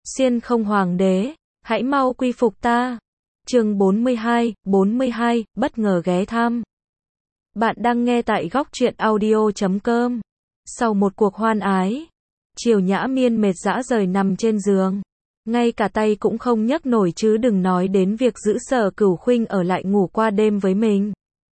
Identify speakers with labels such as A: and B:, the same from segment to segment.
A: Xiên không hoàng đế, hãy mau quy phục ta. Chương 42, bất ngờ ghé thăm. Bạn đang nghe tại góc truyện audio.com. Sau một cuộc hoan ái, Triều Nhã Miên mệt rã rời nằm trên giường. Ngay cả tay cũng không nhấc nổi chứ đừng nói đến việc giữ Sở Cửu Khuynh ở lại ngủ qua đêm với mình.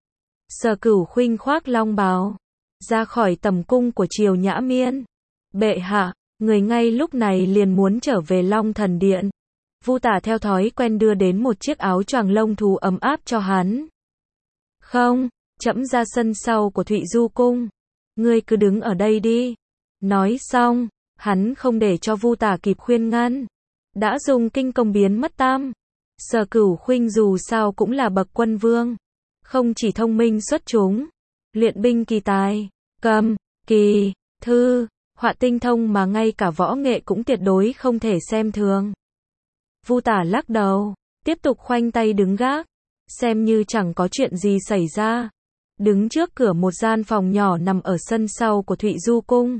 A: Sở Cửu Khuynh khoác long bào, ra khỏi tầm cung của Triều Nhã Miên. Bệ hạ, người ngay lúc này liền muốn trở về Long Thần Điện. Vu Tả theo thói quen đưa đến một chiếc áo choàng lông thú ấm áp cho hắn. Không, trẫm ra sân sau của Thụy Du Cung. Ngươi cứ đứng ở đây đi. Nói xong, hắn không để cho Vu Tả kịp khuyên ngăn, đã dùng kinh công biến mất tam. Sở Cửu Khuynh dù sao cũng là bậc quân vương, không chỉ thông minh xuất chúng, luyện binh kỳ tài, cầm, kỳ, thư, họa tinh thông mà ngay cả võ nghệ cũng tuyệt đối không thể xem thường. Vu Tả lắc đầu, tiếp tục khoanh tay đứng gác, xem như chẳng có chuyện gì xảy ra. Đứng trước cửa một gian phòng nhỏ nằm ở sân sau của Thụy Du Cung.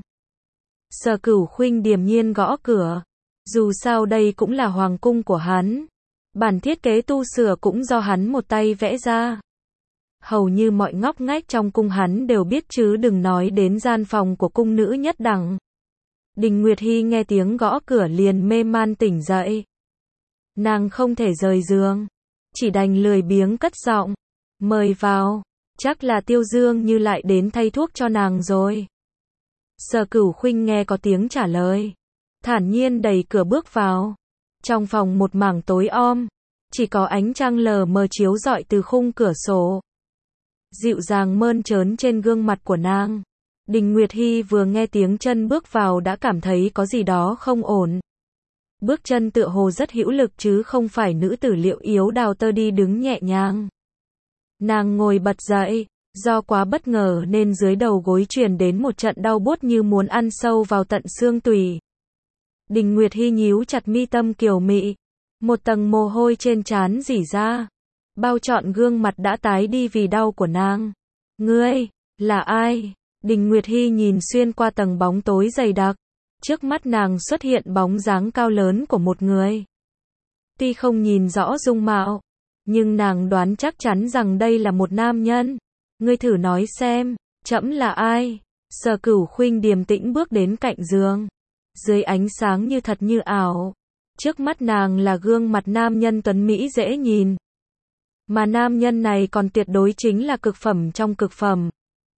A: Sở Cửu Khuynh điềm nhiên gõ cửa. Dù sao đây cũng là hoàng cung của hắn. Bản thiết kế tu sửa cũng do hắn một tay vẽ ra. Hầu như mọi ngóc ngách trong cung hắn đều biết chứ đừng nói đến gian phòng của cung nữ nhất đẳng. Đình Nguyệt Hi nghe tiếng gõ cửa liền mê man tỉnh dậy. Nàng không thể rời giường, chỉ đành lười biếng cất giọng, mời vào, chắc là Tiêu Dương Như lại đến thay thuốc cho nàng rồi. Sở Cửu Khuynh nghe có tiếng trả lời, thản nhiên đẩy cửa bước vào. Trong phòng một mảng tối om, chỉ có ánh trăng lờ mờ chiếu rọi từ khung cửa sổ. Dịu dàng mơn trớn trên gương mặt của nàng. Đình Nguyệt Hi vừa nghe tiếng chân bước vào đã cảm thấy có gì đó không ổn. Bước chân tựa hồ rất hữu lực chứ không phải nữ tử liệu yếu đào tơ đi đứng nhẹ nhàng. Nàng ngồi bật dậy, do quá bất ngờ nên dưới đầu gối truyền đến một trận đau buốt như muốn ăn sâu vào tận xương tủy. Đình Nguyệt Hi nhíu chặt mi tâm kiều mị, một tầng mồ hôi trên trán rỉ ra, bao trọn gương mặt đã tái đi vì đau của nàng. Ngươi, là ai? Đình Nguyệt Hi nhìn xuyên qua tầng bóng tối dày đặc, trước mắt nàng xuất hiện bóng dáng cao lớn của một người. Tuy không nhìn rõ dung mạo, nhưng nàng đoán chắc chắn rằng đây là một nam nhân. Ngươi thử nói xem, trẫm là ai? Sở Cửu Khuynh điềm tĩnh bước đến cạnh giường. Dưới ánh sáng như thật như ảo, trước mắt nàng là gương mặt nam nhân tuấn mỹ dễ nhìn. Mà nam nhân này còn tuyệt đối chính là cực phẩm trong cực phẩm.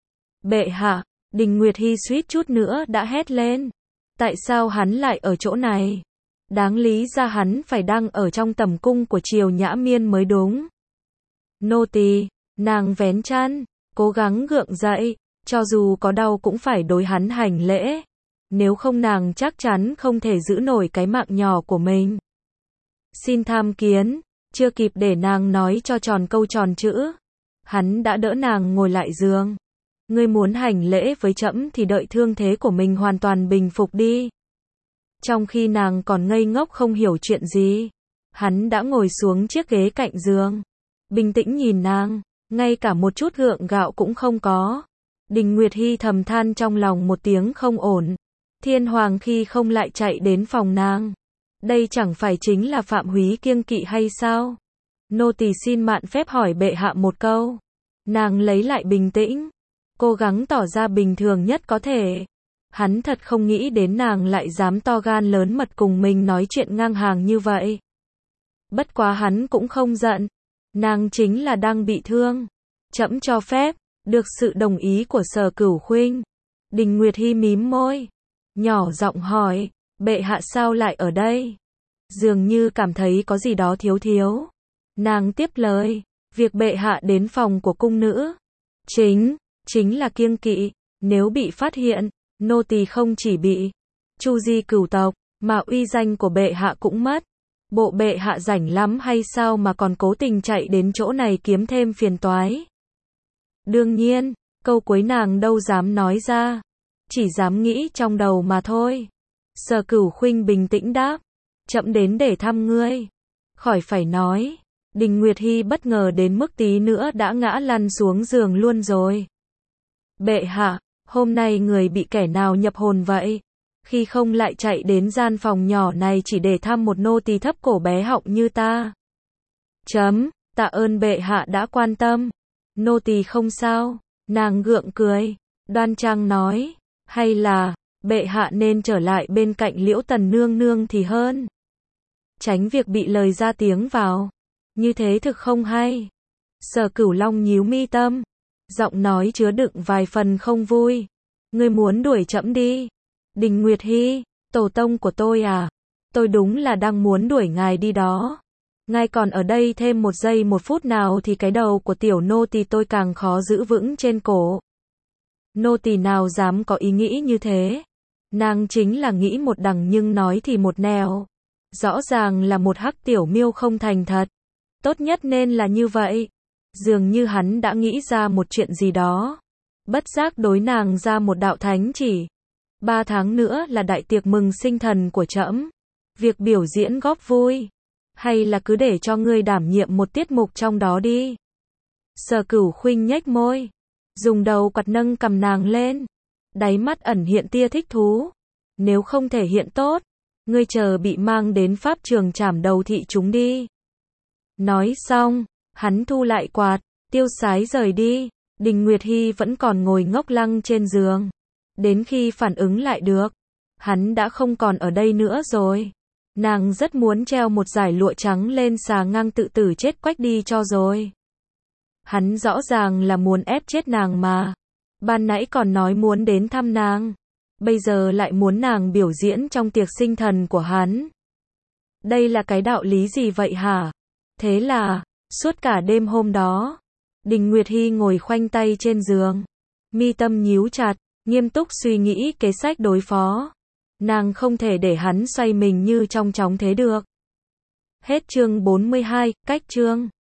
A: Bệ hạ, Đình Nguyệt Hi suýt chút nữa đã hét lên. Tại sao hắn lại ở chỗ này? Đáng lý ra hắn phải đang ở trong tầm cung của Triều Nhã Miên mới đúng. Nô tỳ, nàng vén chăn, cố gắng gượng dậy, cho dù có đau cũng phải đối hắn hành lễ. Nếu không nàng chắc chắn không thể giữ nổi cái mạng nhỏ của mình. Xin tham kiến, chưa kịp để nàng nói cho tròn câu tròn chữ, hắn đã đỡ nàng ngồi lại giường. Ngươi muốn hành lễ với trẫm thì đợi thương thế của mình hoàn toàn bình phục đi. Trong khi nàng còn ngây ngốc không hiểu chuyện gì, hắn đã ngồi xuống chiếc ghế cạnh giường, bình tĩnh nhìn nàng, ngay cả một chút gượng gạo cũng không có. Đình Nguyệt Hi thầm than trong lòng một tiếng không ổn. Thiên Hoàng khi không lại chạy đến phòng nàng. Đây chẳng phải chính là Phạm Húy kiêng kỵ hay sao? Nô tỳ xin mạn phép hỏi bệ hạ một câu. Nàng lấy lại bình tĩnh, cố gắng tỏ ra bình thường nhất có thể. Hắn thật không nghĩ đến nàng lại dám to gan lớn mật cùng mình nói chuyện ngang hàng như vậy. Bất quá hắn cũng không giận. Nàng chính là đang bị thương. Trẫm cho phép, được sự đồng ý của Sở Cửu Khuynh. Đình Nguyệt Hi mím môi, nhỏ giọng hỏi, bệ hạ sao lại ở đây? Dường như cảm thấy có gì đó thiếu thiếu. Nàng tiếp lời, việc bệ hạ đến phòng của cung nữ, chính là kiêng kỵ, nếu bị phát hiện, nô tỳ không chỉ bị chu di cửu tộc, mà uy danh của bệ hạ cũng mất. Bộ bệ hạ rảnh lắm hay sao mà còn cố tình chạy đến chỗ này kiếm thêm phiền toái? Đương nhiên, câu cuối nàng đâu dám nói ra, chỉ dám nghĩ trong đầu mà thôi. Sở Cửu Khuynh bình tĩnh đáp, trẫm đến để thăm ngươi. Khỏi phải nói, Đình Nguyệt Hi bất ngờ đến mức tí nữa đã ngã lăn xuống giường luôn rồi. Bệ hạ, hôm nay người bị kẻ nào nhập hồn vậy? khi không lại chạy đến gian phòng nhỏ này chỉ để thăm một nô tỳ thấp cổ bé họng như ta. Tạ ơn bệ hạ đã quan tâm. Nô tỳ không sao. Nàng gượng cười, đoan trang nói, hay là, bệ hạ nên trở lại bên cạnh Liễu Tần nương nương thì hơn. Tránh việc bị lời ra tiếng vào. Như thế thực không hay. Sở Cửu Long nhíu mi tâm. Giọng nói chứa đựng vài phần không vui. Ngươi muốn đuổi trẫm đi. Đình Nguyệt Hi, tổ tông của tôi à? Tôi đúng là đang muốn đuổi ngài đi đó. Ngài còn ở đây thêm một giây một phút nào thì cái đầu của tiểu nô tỳ tôi càng khó giữ vững trên cổ. Nô tỳ nào dám có ý nghĩ như thế. Nàng chính là nghĩ một đằng nhưng nói thì một nẻo. Rõ ràng là một hắc tiểu miêu không thành thật. Tốt nhất nên là như vậy. Dường như hắn đã nghĩ ra một chuyện gì đó. Bất giác đối nàng ra một đạo thánh chỉ. 3 tháng nữa là đại tiệc mừng sinh thần của trẫm. Việc biểu diễn góp vui. Hay là cứ để cho ngươi đảm nhiệm một tiết mục trong đó đi. Sở Cửu Khuynh nhếch môi. Dùng đầu quạt nâng cầm nàng lên. Đáy mắt ẩn hiện tia thích thú. Nếu không thể hiện tốt, ngươi chờ bị mang đến pháp trường trảm đầu thị chúng đi. Nói xong, hắn thu lại quạt, tiêu sái rời đi. Đình Nguyệt Hi vẫn còn ngồi ngốc lăng trên giường. Đến khi phản ứng lại được, hắn đã không còn ở đây nữa rồi. Nàng rất muốn treo một dải lụa trắng lên xà ngang tự tử chết quách đi cho rồi. Hắn rõ ràng là muốn ép chết nàng mà. Ban nãy còn nói muốn đến thăm nàng. Bây giờ lại muốn nàng biểu diễn trong tiệc sinh thần của hắn. Đây là cái đạo lý gì vậy hả? Thế là, suốt cả đêm hôm đó, Đình Nguyệt Hi ngồi khoanh tay trên giường. Mi tâm nhíu chặt, nghiêm túc suy nghĩ kế sách đối phó. Nàng không thể để hắn xoay mình như trong chóng thế được. Hết chương 42, cách chương.